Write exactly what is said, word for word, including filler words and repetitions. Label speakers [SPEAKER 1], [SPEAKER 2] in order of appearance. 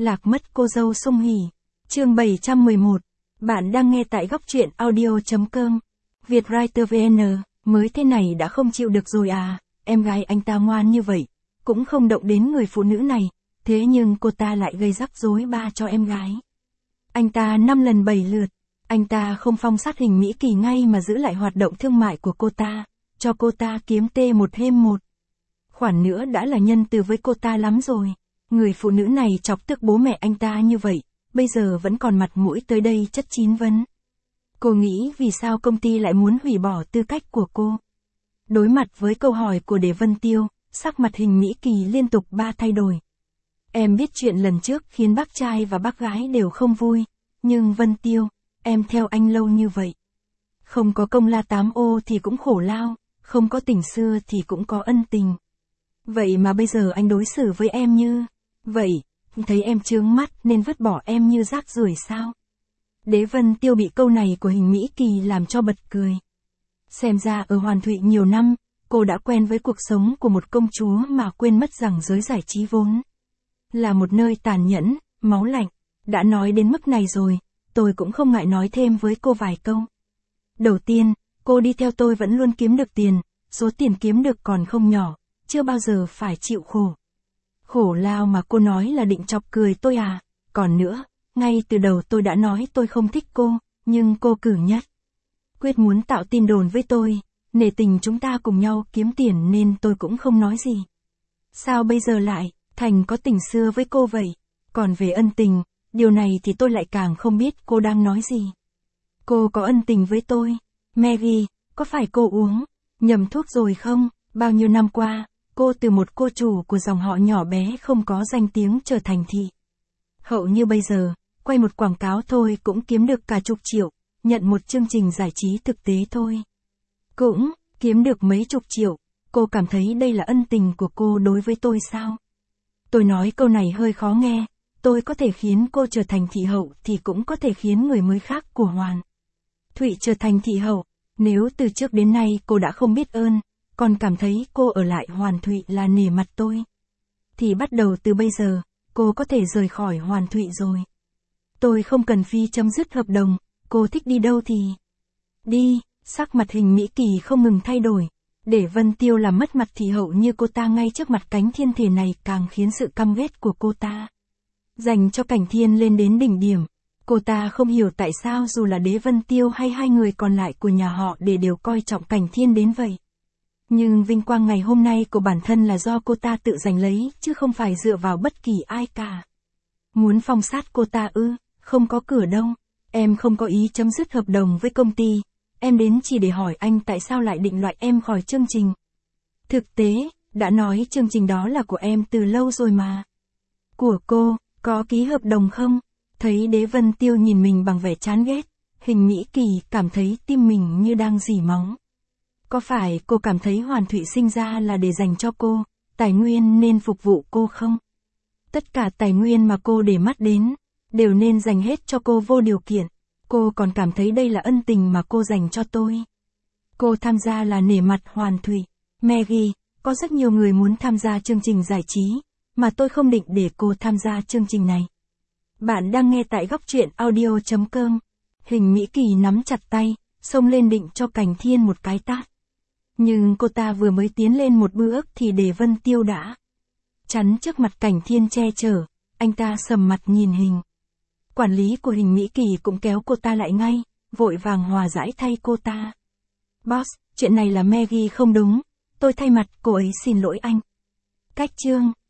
[SPEAKER 1] Lạc mất cô dâu Song Hỷ. Chương bảy trăm mười một. Bạn đang nghe tại góc truyện audio.com. Vietwriter vê en. Mới thế này đã không chịu được rồi à, em gái anh ta ngoan như vậy, cũng không động đến người phụ nữ này, thế nhưng cô ta lại gây rắc rối ba cho em gái. Anh ta năm lần bảy lượt, anh ta không phong sát Hình Mỹ Kỳ ngay mà giữ lại hoạt động thương mại của cô ta, cho cô ta kiếm T một thêm một. Khoản nữa đã là nhân từ với cô ta lắm rồi. Người phụ nữ này chọc tức bố mẹ anh ta như vậy, bây giờ vẫn còn mặt mũi tới đây chất chín vấn. Cô nghĩ vì sao công ty lại muốn hủy bỏ tư cách của cô? Đối mặt với câu hỏi của Đế Vân Tiêu, sắc mặt Hình Mỹ Kỳ liên tục ba thay đổi. Em biết chuyện lần trước khiến bác trai và bác gái đều không vui, nhưng Vân Tiêu, em theo anh lâu như vậy. Không có công la tám ô thì cũng khổ lao, không có tình xưa thì cũng có ân tình. Vậy mà bây giờ anh đối xử với em như vậy, thấy em chướng mắt nên vứt bỏ em như rác rưởi sao? Đế Vân Tiêu bị câu này của Hình Mỹ Kỳ làm cho bật cười. Xem ra ở Hoàn Thụy nhiều năm, cô đã quen với cuộc sống của một công chúa mà quên mất rằng giới giải trí vốn là một nơi tàn nhẫn, máu lạnh. Đã nói đến mức này rồi, tôi cũng không ngại nói thêm với cô vài câu. Đầu tiên, cô đi theo tôi vẫn luôn kiếm được tiền, số tiền kiếm được còn không nhỏ, chưa bao giờ phải chịu khổ. Khổ lao mà cô nói là định chọc cười tôi à? Còn nữa, ngay từ đầu tôi đã nói tôi không thích cô, nhưng cô cử nhất quyết muốn tạo tin đồn với tôi, nể tình chúng ta cùng nhau kiếm tiền nên tôi cũng không nói gì. Sao bây giờ lại thành có tình xưa với cô vậy? Còn về ân tình, điều này thì tôi lại càng không biết cô đang nói gì. Cô có ân tình với tôi? Mary, có phải cô uống nhầm thuốc rồi không? Bao nhiêu năm qua, cô từ một cô chủ của dòng họ nhỏ bé không có danh tiếng trở thành thị hậu như bây giờ, quay một quảng cáo thôi cũng kiếm được cả chục triệu, nhận một chương trình giải trí thực tế thôi cũng kiếm được mấy chục triệu. Cô cảm thấy đây là ân tình của cô đối với tôi sao? Tôi nói câu này hơi khó nghe, tôi có thể khiến cô trở thành thị hậu thì cũng có thể khiến người mới khác của Hoàn Thụy trở thành thị hậu. Nếu từ trước đến nay cô đã không biết ơn, còn cảm thấy cô ở lại Hoàn Thụy là nể mặt tôi, thì bắt đầu từ bây giờ, cô có thể rời khỏi Hoàn Thụy rồi. Tôi không cần phi chấm dứt hợp đồng, cô thích đi đâu thì đi. Sắc mặt Hình Mỹ Kỳ không ngừng thay đổi, để Vân Tiêu làm mất mặt thị hậu như cô ta ngay trước mặt Cánh Thiên thể này càng khiến sự căm ghét của cô ta dành cho Cảnh Thiên lên đến đỉnh điểm. Cô ta không hiểu tại sao dù là Đế Vân Tiêu hay hai người còn lại của nhà họ để đều coi trọng Cảnh Thiên đến vậy. Nhưng vinh quang ngày hôm nay của bản thân là do cô ta tự giành lấy, chứ không phải dựa vào bất kỳ ai cả. Muốn phong sát cô ta ư? Không có cửa đâu. Em không có ý chấm dứt hợp đồng với công ty. Em đến chỉ để hỏi anh tại sao lại định loại em khỏi chương trình. Thực tế, đã nói chương trình đó là của em từ lâu rồi mà. Của cô, có ký hợp đồng không? Thấy Đế Vân Tiêu nhìn mình bằng vẻ chán ghét, Hình Mỹ Kỳ cảm thấy tim mình như đang rỉ máu. Có phải cô cảm thấy Hoàn Thụy sinh ra là để dành cho cô, tài nguyên nên phục vụ cô không? Tất cả tài nguyên mà cô để mắt đến, đều nên dành hết cho cô vô điều kiện. Cô còn cảm thấy đây là ân tình mà cô dành cho tôi. Cô tham gia là nể mặt Hoàn Thụy. Maggie, có rất nhiều người muốn tham gia chương trình giải trí, mà tôi không định để cô tham gia chương trình này. Bạn đang nghe tại góc truyện audio.com. Hình Mỹ Kỳ nắm chặt tay, xông lên định cho Cảnh Thiên một cái tát. Nhưng cô ta vừa mới tiến lên một bước thì Đế Vân Tiêu đã chắn trước mặt Cảnh Thiên che chở. Anh ta sầm mặt nhìn Hình quản lý của Hình Mỹ Kỳ cũng kéo cô ta lại ngay, vội vàng hòa giải thay cô ta. Boss, chuyện này là Maggie không đúng, tôi thay mặt cô ấy xin lỗi anh. Cách chương